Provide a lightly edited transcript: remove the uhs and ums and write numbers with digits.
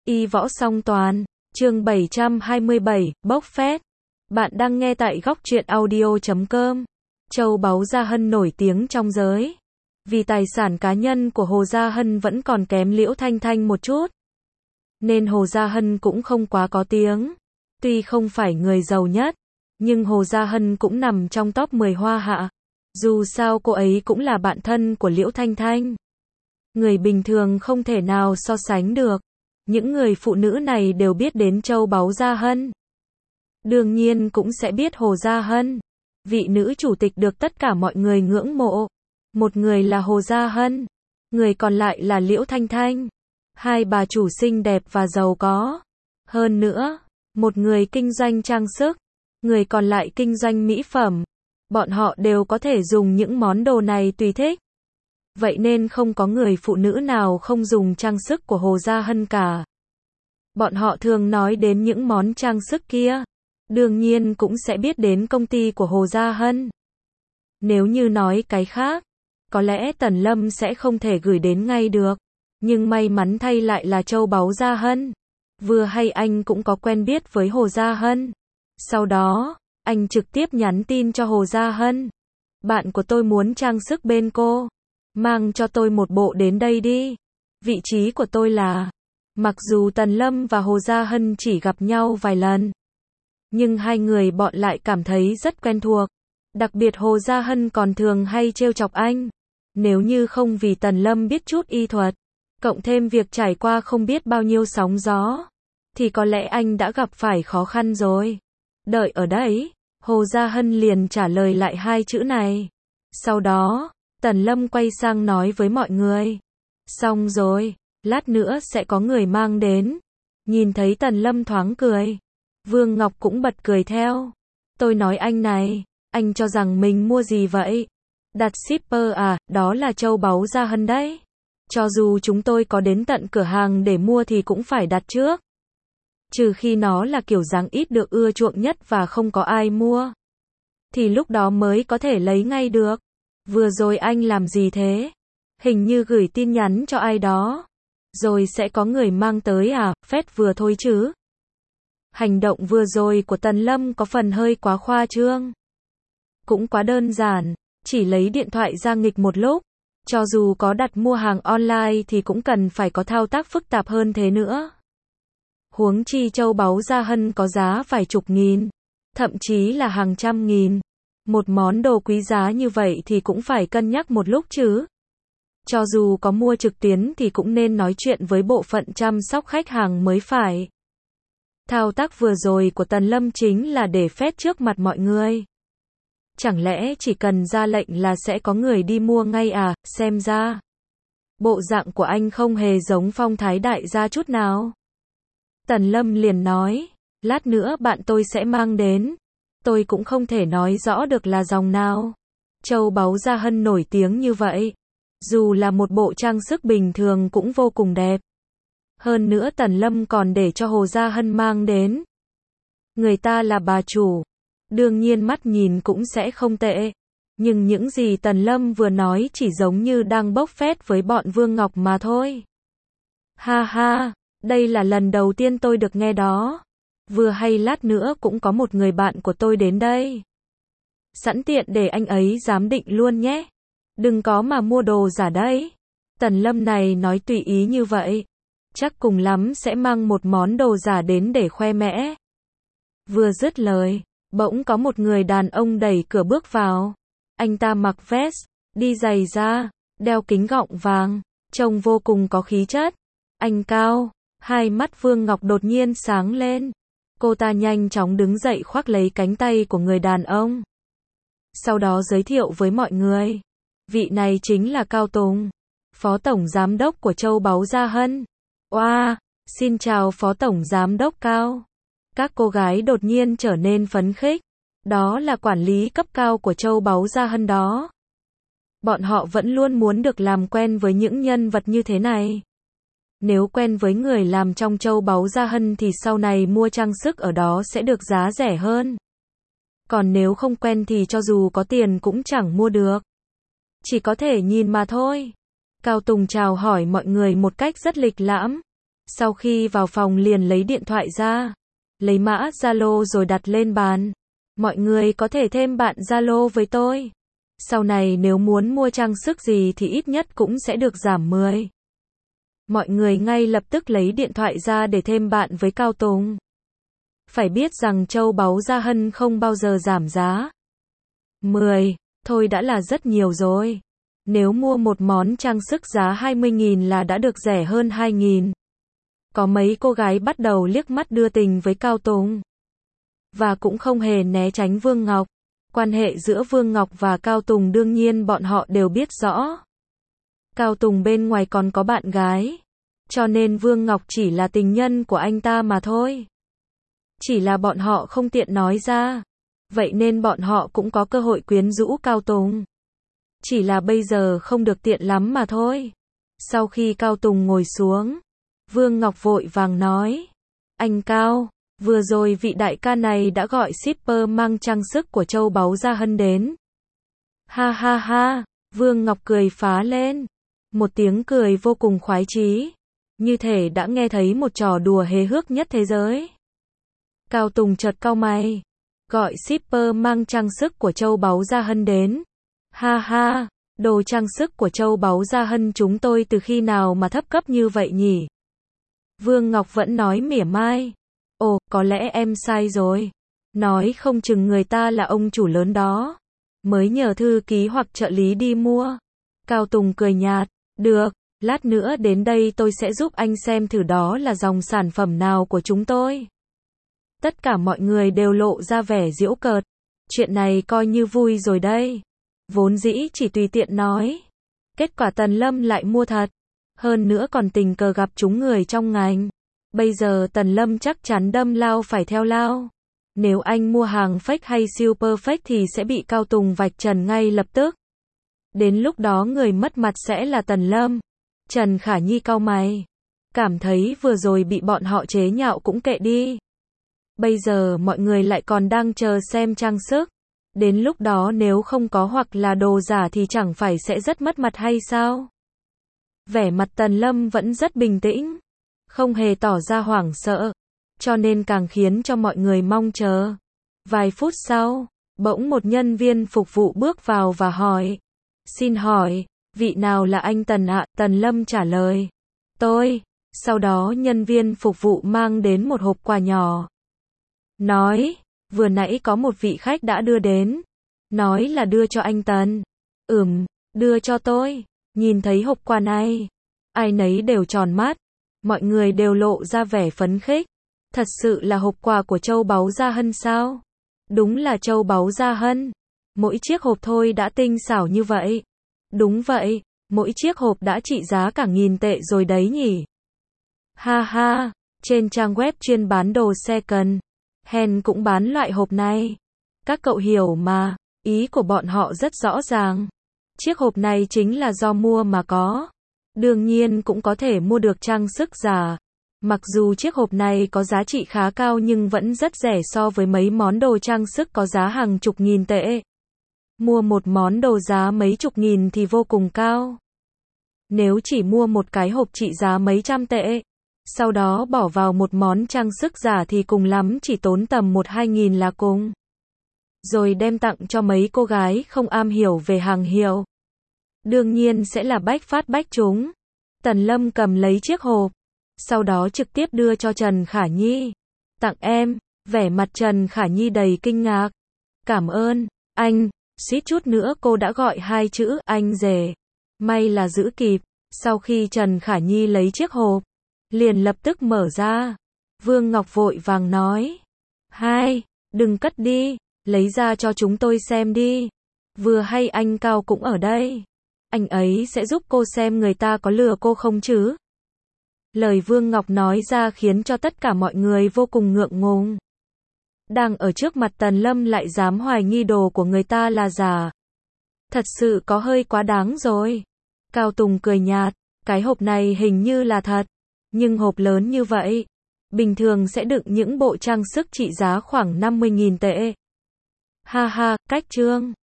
Y võ song toàn, chương 727, bốc phét. Bạn đang nghe tại góc truyện audio.com. Châu báu Gia Hân nổi tiếng trong giới. Vì tài sản cá nhân của Hồ Gia Hân vẫn còn kém Liễu Thanh Thanh một chút, nên Hồ Gia Hân cũng không quá có tiếng. Tuy không phải người giàu nhất, nhưng Hồ Gia Hân cũng nằm trong top 10 hoa hạ. Dù sao cô ấy cũng là bạn thân của Liễu Thanh Thanh. Người bình thường không thể nào so sánh được. Những người phụ nữ này đều biết đến châu báu Gia Hân. Đương nhiên cũng sẽ biết Hồ Gia Hân. Vị nữ chủ tịch được tất cả mọi người ngưỡng mộ. Một người là Hồ Gia Hân, người còn lại là Liễu Thanh Thanh. Hai bà chủ xinh đẹp và giàu có. Hơn nữa, một người kinh doanh trang sức, người còn lại kinh doanh mỹ phẩm. Bọn họ đều có thể dùng những món đồ này tùy thích. Vậy nên không có người phụ nữ nào không dùng trang sức của Hồ Gia Hân cả. Bọn họ thường nói đến những món trang sức kia, đương nhiên cũng sẽ biết đến công ty của Hồ Gia Hân. Nếu như nói cái khác, có lẽ Tần Lâm sẽ không thể gửi đến ngay được. Nhưng may mắn thay lại là châu báu Gia Hân. Vừa hay anh cũng có quen biết với Hồ Gia Hân. Sau đó, anh trực tiếp nhắn tin cho Hồ Gia Hân. Bạn của tôi muốn trang sức bên cô. Mang cho tôi một bộ đến đây đi. Vị trí của tôi là... Mặc dù Tần Lâm và Hồ Gia Hân chỉ gặp nhau vài lần, nhưng hai người bọn lại cảm thấy rất quen thuộc. Đặc biệt Hồ Gia Hân còn thường hay trêu chọc anh. Nếu như không vì Tần Lâm biết chút y thuật, cộng thêm việc trải qua không biết bao nhiêu sóng gió, thì có lẽ anh đã gặp phải khó khăn rồi. Đợi ở đấy, Hồ Gia Hân liền trả lời lại hai chữ này. Sau đó, Tần Lâm quay sang nói với mọi người. Xong rồi, lát nữa sẽ có người mang đến. Nhìn thấy Tần Lâm thoáng cười, Vương Ngọc cũng bật cười theo. Tôi nói anh này, anh cho rằng mình mua gì vậy? Đặt shipper à, đó là châu báu Gia Hân đấy. Cho dù chúng tôi có đến tận cửa hàng để mua thì cũng phải đặt trước. Trừ khi nó là kiểu dáng ít được ưa chuộng nhất và không có ai mua, thì lúc đó mới có thể lấy ngay được. Vừa rồi anh làm gì thế? Hình như gửi tin nhắn cho ai đó, rồi sẽ có người mang tới à? Phét vừa thôi chứ. Hành động vừa rồi của Tần Lâm có phần hơi quá khoa trương. Cũng quá đơn giản, chỉ lấy điện thoại ra nghịch một lúc. Cho dù có đặt mua hàng online thì cũng cần phải có thao tác phức tạp hơn thế nữa. Huống chi châu báu Gia Hân có giá vài chục nghìn, thậm chí là hàng trăm nghìn. Một món đồ quý giá như vậy thì cũng phải cân nhắc một lúc chứ. Cho dù có mua trực tuyến thì cũng nên nói chuyện với bộ phận chăm sóc khách hàng mới phải. Thao tác vừa rồi của Tần Lâm chính là để phét trước mặt mọi người. Chẳng lẽ chỉ cần ra lệnh là sẽ có người đi mua ngay à? Xem ra, bộ dạng của anh không hề giống phong thái đại gia chút nào. Tần Lâm liền nói, lát nữa bạn tôi sẽ mang đến. Tôi cũng không thể nói rõ được là dòng nào. Châu báu Gia Hân nổi tiếng như vậy, dù là một bộ trang sức bình thường cũng vô cùng đẹp. Hơn nữa Tần Lâm còn để cho Hồ Gia Hân mang đến. Người ta là bà chủ, đương nhiên mắt nhìn cũng sẽ không tệ. Nhưng những gì Tần Lâm vừa nói chỉ giống như đang bốc phét với bọn Vương Ngọc mà thôi. Ha ha, đây là lần đầu tiên tôi được nghe đó. Vừa hay lát nữa cũng có một người bạn của tôi đến đây. Sẵn tiện để anh ấy giám định luôn nhé. Đừng có mà mua đồ giả đấy. Tần Lâm này nói tùy ý như vậy, chắc cùng lắm sẽ mang một món đồ giả đến để khoe mẽ. Vừa dứt lời, bỗng có một người đàn ông đẩy cửa bước vào. Anh ta mặc vest, đi giày da, đeo kính gọng vàng, trông vô cùng có khí chất. Anh cao, hai mắt Vương Ngọc đột nhiên sáng lên. Cô ta nhanh chóng đứng dậy khoác lấy cánh tay của người đàn ông. Sau đó giới thiệu với mọi người. Vị này chính là Cao Tùng, Phó Tổng Giám đốc của châu báu Gia Hân. Oa, xin chào Phó Tổng Giám đốc Cao. Các cô gái đột nhiên trở nên phấn khích. Đó là quản lý cấp cao của châu báu Gia Hân đó. Bọn họ vẫn luôn muốn được làm quen với những nhân vật như thế này. Nếu quen với người làm trong châu báu Gia Hân thì sau này mua trang sức ở đó sẽ được giá rẻ hơn. Còn nếu không quen thì cho dù có tiền cũng chẳng mua được. Chỉ có thể nhìn mà thôi. Cao Tùng chào hỏi mọi người một cách rất lịch lãm. Sau khi vào phòng liền lấy điện thoại ra, lấy mã Zalo rồi đặt lên bàn. Mọi người có thể thêm bạn Zalo với tôi. Sau này nếu muốn mua trang sức gì thì ít nhất cũng sẽ được giảm 10. Mọi người ngay lập tức lấy điện thoại ra để thêm bạn với Cao Tùng. Phải biết rằng châu báu Gia Hân không bao giờ giảm giá. 10, thôi đã là rất nhiều rồi. Nếu mua một món trang sức giá 20.000 là đã được rẻ hơn 2.000. Có mấy cô gái bắt đầu liếc mắt đưa tình với Cao Tùng. Và cũng không hề né tránh Vương Ngọc. Quan hệ giữa Vương Ngọc và Cao Tùng đương nhiên bọn họ đều biết rõ. Cao Tùng bên ngoài còn có bạn gái. Cho nên Vương Ngọc chỉ là tình nhân của anh ta mà thôi. Chỉ là bọn họ không tiện nói ra. Vậy nên bọn họ cũng có cơ hội quyến rũ Cao Tùng. Chỉ là bây giờ không được tiện lắm mà thôi. Sau khi Cao Tùng ngồi xuống, Vương Ngọc vội vàng nói. Anh Cao, vừa rồi vị đại ca này đã gọi shipper mang trang sức của châu báu Gia Hân đến. Ha ha ha, Vương Ngọc cười phá lên. Một tiếng cười vô cùng khoái chí. Như thể đã nghe thấy một trò đùa hề hước nhất thế giới. Cao Tùng chợt cau mày. Gọi shipper mang trang sức của châu báu Gia Hân đến. Ha ha, đồ trang sức của châu báu Gia Hân chúng tôi từ khi nào mà thấp cấp như vậy nhỉ? Vương Ngọc vẫn nói mỉa mai. Ồ, có lẽ em sai rồi. Nói không chừng người ta là ông chủ lớn đó. Mới nhờ thư ký hoặc trợ lý đi mua. Cao Tùng cười nhạt. Được, lát nữa đến đây tôi sẽ giúp anh xem thử đó là dòng sản phẩm nào của chúng tôi. Tất cả mọi người đều lộ ra vẻ giễu cợt. Chuyện này coi như vui rồi đây. Vốn dĩ chỉ tùy tiện nói. Kết quả Tần Lâm lại mua thật. Hơn nữa còn tình cờ gặp chúng người trong ngành. Bây giờ Tần Lâm chắc chắn đâm lao phải theo lao. Nếu anh mua hàng fake hay super fake thì sẽ bị Cao Tùng vạch trần ngay lập tức. Đến lúc đó người mất mặt sẽ là Tần Lâm. Trần Khả Nhi cau mày. Cảm thấy vừa rồi bị bọn họ chế nhạo cũng kệ đi. Bây giờ mọi người lại còn đang chờ xem trang sức. Đến lúc đó nếu không có hoặc là đồ giả thì chẳng phải sẽ rất mất mặt hay sao? Vẻ mặt Tần Lâm vẫn rất bình tĩnh. Không hề tỏ ra hoảng sợ. Cho nên càng khiến cho mọi người mong chờ. Vài phút sau, bỗng một nhân viên phục vụ bước vào và hỏi. Xin hỏi, vị nào là anh Tần ạ? Tần Lâm trả lời. Tôi. Sau đó nhân viên phục vụ mang đến một hộp quà nhỏ. Nói, vừa nãy có một vị khách đã đưa đến. Nói là đưa cho anh Tần. Đưa cho tôi. Nhìn thấy hộp quà này, ai nấy đều tròn mắt. Mọi người đều lộ ra vẻ phấn khích. Thật sự là hộp quà của châu báu Gia Hân sao? Đúng là châu báu Gia Hân. Mỗi chiếc hộp thôi đã tinh xảo như vậy. Đúng vậy, mỗi chiếc hộp đã trị giá cả 1.000 tệ rồi đấy nhỉ. Ha ha, trên trang web chuyên bán đồ second hand cũng bán loại hộp này. Các cậu hiểu mà, ý của bọn họ rất rõ ràng. Chiếc hộp này chính là do mua mà có. Đương nhiên cũng có thể mua được trang sức giả. Mặc dù chiếc hộp này có giá trị khá cao nhưng vẫn rất rẻ so với mấy món đồ trang sức có giá hàng chục nghìn tệ. Mua một món đồ giá mấy chục nghìn thì vô cùng cao. Nếu chỉ mua một cái hộp trị giá mấy trăm tệ, sau đó bỏ vào một món trang sức giả thì cùng lắm chỉ tốn tầm 1-2 nghìn là cùng. Rồi đem tặng cho mấy cô gái không am hiểu về hàng hiệu. Đương nhiên sẽ là bách phát bách trúng. Tần Lâm cầm lấy chiếc hộp, sau đó trực tiếp đưa cho Trần Khả Nhi. Tặng em, vẻ mặt Trần Khả Nhi đầy kinh ngạc. Cảm ơn, anh, suýt chút nữa cô đã gọi 2 chữ anh rể. May là giữ kịp, sau khi Trần Khả Nhi lấy chiếc hộp, liền lập tức mở ra. Vương Ngọc vội vàng nói. Hai, đừng cất đi, lấy ra cho chúng tôi xem đi. Vừa hay anh Cao cũng ở đây. Anh ấy sẽ giúp cô xem người ta có lừa cô không chứ. Lời Vương Ngọc nói ra khiến cho tất cả mọi người vô cùng ngượng ngùng. Đang ở trước mặt Tần Lâm lại dám hoài nghi đồ của người ta là giả. Thật sự có hơi quá đáng rồi. Cao Tùng cười nhạt, cái hộp này hình như là thật. Nhưng hộp lớn như vậy, bình thường sẽ đựng những bộ trang sức trị giá khoảng 50.000 tệ. Ha ha, cách trương.